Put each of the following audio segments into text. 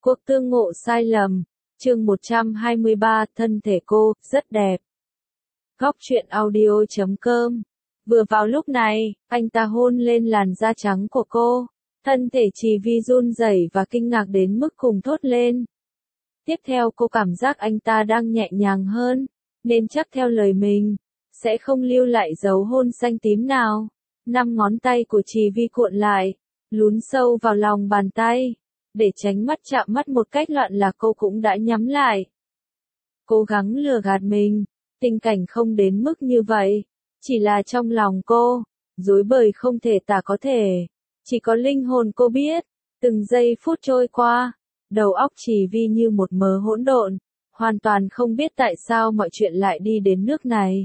Cuộc tương ngộ sai lầm, chương 123, thân thể cô, rất đẹp. Góc truyện audio.com. Vừa vào lúc này, anh ta hôn lên làn da trắng của cô. Thân thể Chỉ Vi run rẩy và kinh ngạc đến mức cùng thốt lên. Tiếp theo cô cảm giác anh ta đang nhẹ nhàng hơn, nên chắc theo lời mình, sẽ không lưu lại dấu hôn xanh tím nào. 5 ngón tay của Chỉ Vi cuộn lại, lún sâu vào lòng bàn tay. Để tránh mắt chạm mắt một cách loạn lạc cô cũng đã nhắm lại. Cố gắng lừa gạt mình, tình cảnh không đến mức như vậy. Chỉ là trong lòng cô, rối bời không thể tả có thể. Chỉ có linh hồn cô biết, từng giây phút trôi qua, đầu óc Chỉ Vi như một mớ hỗn độn, hoàn toàn không biết tại sao mọi chuyện lại đi đến nước này.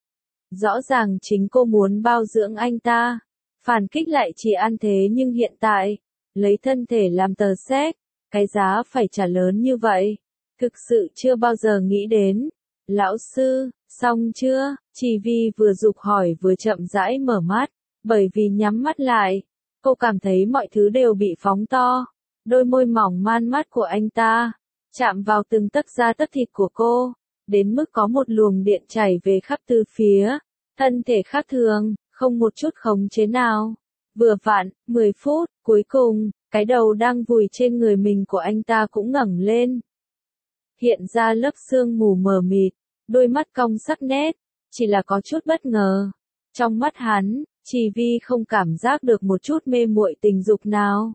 Rõ ràng chính cô muốn bao dưỡng anh ta, phản kích lại chỉ ăn thế nhưng hiện tại, lấy thân thể làm tờ séc, cái giá phải trả lớn như vậy, thực sự chưa bao giờ nghĩ đến. Lão sư, xong chưa? Chỉ Vi vừa giục hỏi vừa chậm rãi mở mắt, bởi vì nhắm mắt lại, cô cảm thấy mọi thứ đều bị phóng to. Đôi môi mỏng man mát của anh ta, chạm vào từng tấc da tấc thịt của cô, đến mức có một luồng điện chảy về khắp tứ phía, thân thể khác thường, không một chút khống chế nào. Vừa vặn, 10 phút, cuối cùng, cái đầu đang vùi trên người mình của anh ta cũng ngẩng lên. Hiện ra lớp sương mù mờ mịt, đôi mắt cong sắc nét, chỉ là có chút bất ngờ. Trong mắt hắn, Chỉ Vi không cảm giác được một chút mê muội tình dục nào.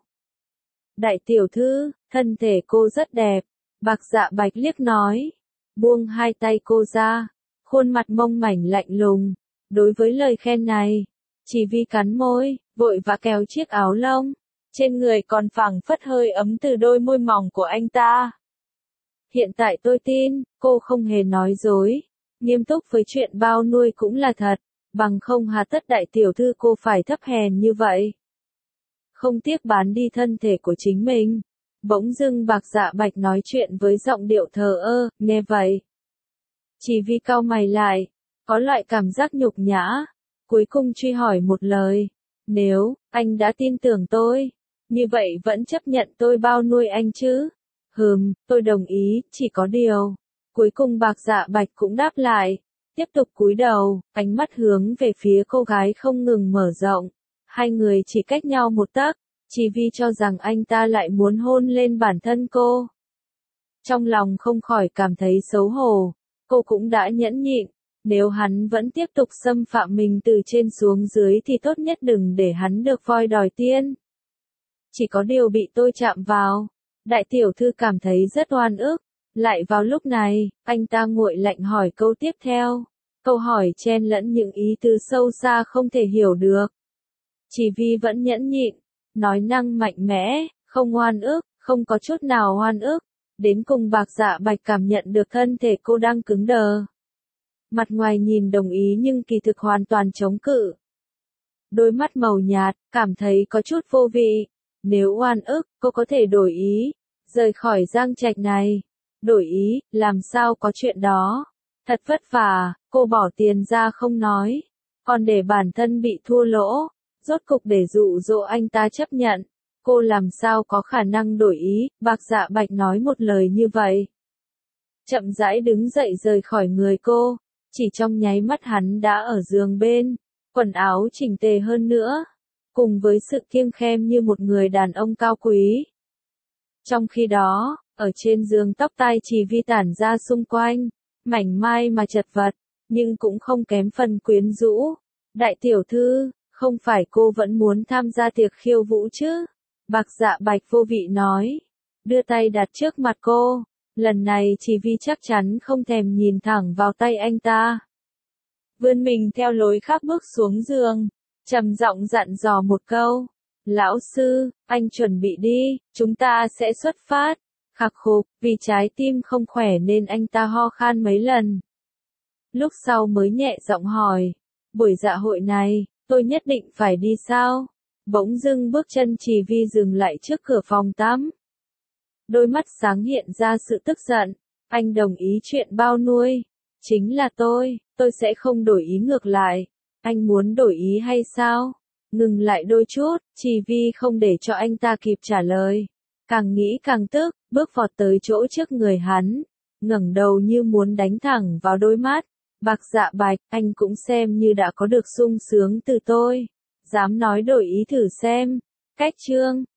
Đại tiểu thư, thân thể cô rất đẹp, Bạc Dạ Bạch liếc nói. Buông hai tay cô ra, khuôn mặt mông mảnh lạnh lùng. Đối với lời khen này, Chỉ Vi cắn môi, vội vã kéo chiếc áo lông trên người còn phảng phất hơi ấm từ đôi môi mỏng của anh ta. Hiện tại tôi tin, cô không hề nói dối, nghiêm túc với chuyện bao nuôi cũng là thật, bằng không hà tất đại tiểu thư cô phải thấp hèn như vậy. Không tiếc bán đi thân thể của chính mình. Bỗng dưng Bạc Dạ Bạch nói chuyện với giọng điệu thờ ơ, nghe vậy. Chỉ Vi cau mày lại, có loại cảm giác nhục nhã, cuối cùng truy hỏi một lời. Nếu, anh đã tin tưởng tôi, như vậy vẫn chấp nhận tôi bao nuôi anh chứ? Tôi đồng ý, chỉ có điều. Cuối cùng Bạc Dạ Bạch cũng đáp lại, tiếp tục cúi đầu, ánh mắt hướng về phía cô gái không ngừng mở rộng. Hai người chỉ cách nhau một tấc, Chỉ Vi cho rằng anh ta lại muốn hôn lên bản thân cô. Trong lòng không khỏi cảm thấy xấu hổ, cô cũng đã nhẫn nhịn. Nếu hắn vẫn tiếp tục xâm phạm mình từ trên xuống dưới thì tốt nhất đừng để hắn được voi đòi tiên. Chỉ có điều bị tôi chạm vào, đại tiểu thư cảm thấy rất oan ức. Lại vào lúc này, anh ta nguội lạnh hỏi câu tiếp theo. Câu hỏi chen lẫn những ý tứ sâu xa không thể hiểu được. Chỉ Vi vẫn nhẫn nhịn, nói năng mạnh mẽ, không oan ức, không có chút nào oan ức. Đến cùng Bạc Dạ Bạch cảm nhận được thân thể cô đang cứng đờ. Mặt ngoài nhìn đồng ý nhưng kỳ thực hoàn toàn chống cự. Đôi mắt màu nhạt, cảm thấy có chút vô vị. Nếu oan ức, cô có thể đổi ý, rời khỏi Giang Trạch này. Đổi ý, làm sao có chuyện đó. Thật vất vả, cô bỏ tiền ra không nói. Còn để bản thân bị thua lỗ, rốt cục để dụ dỗ anh ta chấp nhận. Cô làm sao có khả năng đổi ý, Bạc Dạ Bạch nói một lời như vậy. Chậm rãi đứng dậy rời khỏi người cô. Chỉ trong nháy mắt hắn đã ở giường bên, quần áo chỉnh tề hơn nữa, cùng với sự kiêng khem như một người đàn ông cao quý. Trong khi đó, ở trên giường tóc tai Chỉ Vi tản ra xung quanh, mảnh mai mà chật vật, nhưng cũng không kém phần quyến rũ. Đại tiểu thư, không phải cô vẫn muốn tham gia tiệc khiêu vũ chứ? Bạc Dạ Bạch vô vị nói, đưa tay đặt trước mặt cô. Lần này Chỉ Vi chắc chắn không thèm nhìn thẳng vào tay anh ta. Vươn mình theo lối khác bước xuống giường, trầm giọng dặn dò một câu. Lão sư, anh chuẩn bị đi, chúng ta sẽ xuất phát. Khạc khục, vì trái tim không khỏe nên anh ta ho khan mấy lần. Lúc sau mới nhẹ giọng hỏi, buổi dạ hội này, tôi nhất định phải đi sao? Bỗng dưng bước chân Chỉ Vi dừng lại trước cửa phòng tắm. Đôi mắt sáng hiện ra sự tức giận. Anh đồng ý chuyện bao nuôi. Chính là tôi sẽ không đổi ý ngược lại. Anh muốn đổi ý hay sao? Ngừng lại đôi chút, Chỉ Vi không để cho anh ta kịp trả lời. Càng nghĩ càng tức, bước vọt tới chỗ trước người hắn, ngẩng đầu như muốn đánh thẳng vào đôi mắt. Bạc Dạ Bạch, anh cũng xem như đã có được sung sướng từ tôi. Dám nói đổi ý thử xem. Cách chương